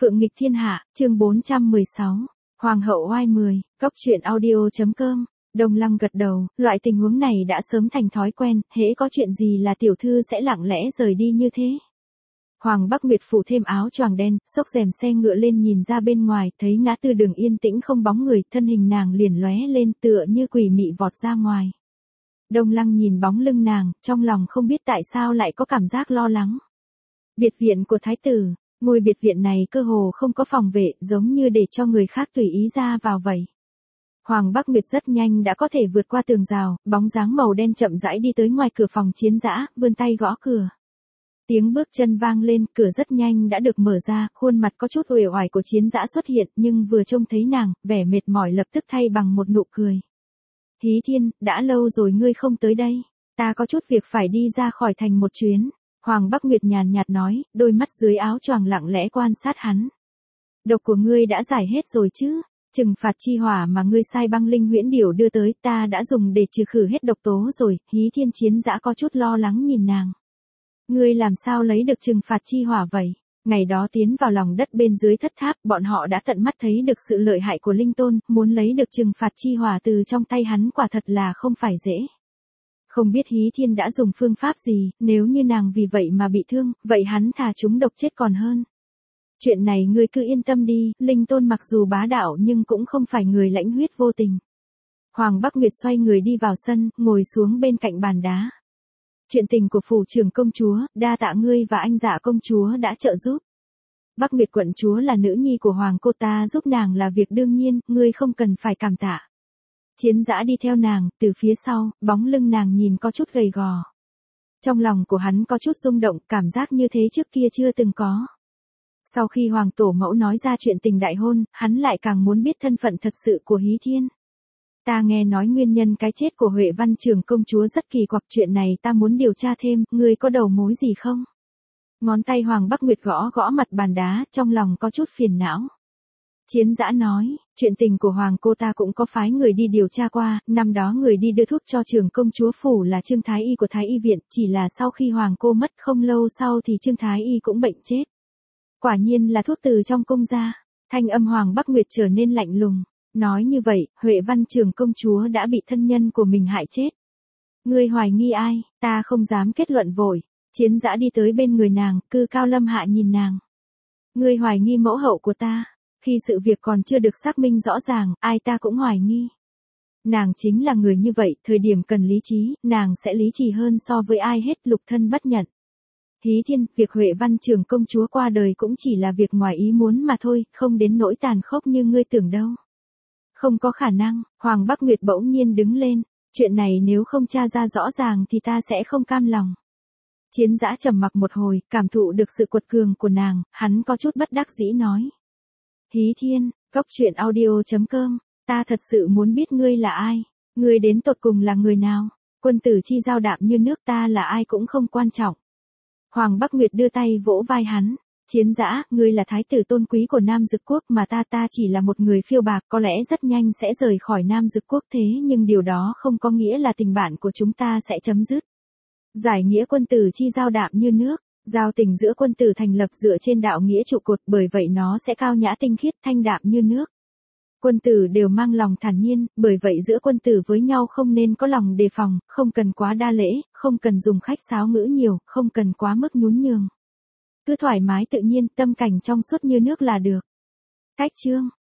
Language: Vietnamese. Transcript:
Phượng nghịch thiên hạ, chương 416. Hoàng hậu oai 10, cóc truyện audio.com. Đông Lăng gật đầu, loại tình huống này đã sớm thành thói quen, hễ có chuyện gì là tiểu thư sẽ lặng lẽ rời đi như thế. Hoàng Bắc Nguyệt phủ thêm áo choàng đen, xốc rèm xe ngựa lên nhìn ra bên ngoài, thấy ngã tư đường yên tĩnh không bóng người, thân hình nàng liền lóe lên tựa như quỷ mị vọt ra ngoài. Đông Lăng nhìn bóng lưng nàng, trong lòng không biết tại sao lại có cảm giác lo lắng. Biệt viện của thái tử. Ngôi biệt viện này cơ hồ không có phòng vệ, giống như để cho người khác tùy ý ra vào vậy. Hoàng Bắc Nguyệt rất nhanh đã có thể vượt qua tường rào, bóng dáng màu đen chậm rãi đi tới ngoài cửa phòng chiến dã, vươn tay gõ cửa. Tiếng bước chân vang lên, cửa rất nhanh đã được mở ra, khuôn mặt có chút uể oải của chiến dã xuất hiện, nhưng vừa trông thấy nàng, vẻ mệt mỏi lập tức thay bằng một nụ cười. Hí Thiên, đã lâu rồi ngươi không tới đây, ta có chút việc phải đi ra khỏi thành một chuyến. Hoàng Bắc Nguyệt nhàn nhạt nói, đôi mắt dưới áo choàng lặng lẽ quan sát hắn. Độc của ngươi đã giải hết rồi chứ? Trừng phạt chi hỏa mà ngươi sai băng linh huyễn điểu đưa tới ta đã dùng để trừ khử hết độc tố rồi. Hí Thiên chiến dã có chút lo lắng nhìn nàng. Ngươi làm sao lấy được trừng phạt chi hỏa vậy? Ngày đó tiến vào lòng đất bên dưới thất tháp, bọn họ đã tận mắt thấy được sự lợi hại của linh tôn, muốn lấy được trừng phạt chi hỏa từ trong tay hắn quả thật là không phải dễ. Không biết Hí Thiên đã dùng phương pháp gì, nếu như nàng vì vậy mà bị thương, vậy hắn thà chúng độc chết còn hơn. Chuyện này ngươi cứ yên tâm đi, linh tôn mặc dù bá đạo nhưng cũng không phải người lãnh huyết vô tình. Hoàng Bắc Nguyệt xoay người đi vào sân, ngồi xuống bên cạnh bàn đá. Chuyện tình của phủ trưởng công chúa, đa tạ ngươi và anh Dạ công chúa đã trợ giúp. Bắc Nguyệt quận chúa là nữ nhi của hoàng cô, ta giúp nàng là việc đương nhiên, ngươi không cần phải cảm tạ. Chiến dã đi theo nàng, từ phía sau, bóng lưng nàng nhìn có chút gầy gò. Trong lòng của hắn có chút rung động, cảm giác như thế trước kia chưa từng có. Sau khi hoàng tổ mẫu nói ra chuyện tình đại hôn, hắn lại càng muốn biết thân phận thật sự của Hí Thiên. Ta nghe nói nguyên nhân cái chết của Huệ Văn trưởng công chúa rất kỳ quặc, chuyện này ta muốn điều tra thêm, ngươi có đầu mối gì không? Ngón tay Hoàng Bắc Nguyệt gõ gõ mặt bàn đá, trong lòng có chút phiền não. Chiến dã nói, chuyện tình của hoàng cô ta cũng có phái người đi điều tra qua, năm đó người đi đưa thuốc cho trưởng công chúa phủ là Trương Thái Y của Thái Y viện, chỉ là sau khi hoàng cô mất không lâu sau thì Trương Thái Y cũng bệnh chết. Quả nhiên là thuốc từ trong cung ra. Thanh âm Hoàng Bắc Nguyệt trở nên lạnh lùng. Nói như vậy, Huệ Văn trưởng công chúa đã bị thân nhân của mình hại chết. Ngươi hoài nghi ai, ta không dám kết luận vội. Chiến dã đi tới bên người nàng, cư cao lâm hạ nhìn nàng. Ngươi hoài nghi mẫu hậu của ta. Khi sự việc còn chưa được xác minh rõ ràng, ai ta cũng hoài nghi. Nàng chính là người như vậy, thời điểm cần lý trí, nàng sẽ lý trí hơn so với ai hết, lục thân bất nhận. Hí Thiên, việc Huệ Văn trưởng công chúa qua đời cũng chỉ là việc ngoài ý muốn mà thôi, không đến nỗi tàn khốc như ngươi tưởng đâu. Không có khả năng, Hoàng Bắc Nguyệt bỗng nhiên đứng lên, chuyện này nếu không tra ra rõ ràng thì ta sẽ không cam lòng. Chiến dã trầm mặc một hồi, cảm thụ được sự quật cường của nàng, hắn có chút bất đắc dĩ nói. Hí Thiên, cóc truyện audio.com, ta thật sự muốn biết ngươi là ai, ngươi đến tột cùng là người nào, quân tử chi giao đạm như nước, ta là ai cũng không quan trọng. Hoàng Bắc Nguyệt đưa tay vỗ vai hắn, chiến dã, ngươi là thái tử tôn quý của Nam Dực Quốc mà ta chỉ là một người phiêu bạc, có lẽ rất nhanh sẽ rời khỏi Nam Dực Quốc, thế nhưng điều đó không có nghĩa là tình bạn của chúng ta sẽ chấm dứt. Giải nghĩa quân tử chi giao đạm như nước. Giao tình giữa quân tử thành lập dựa trên đạo nghĩa trụ cột, bởi vậy nó sẽ cao nhã tinh khiết thanh đạm như nước. Quân tử đều mang lòng thản nhiên, bởi vậy giữa quân tử với nhau không nên có lòng đề phòng, không cần quá đa lễ, không cần dùng khách sáo ngữ nhiều, không cần quá mức nhún nhường. Cứ thoải mái tự nhiên, tâm cảnh trong suốt như nước là được. Cách chương.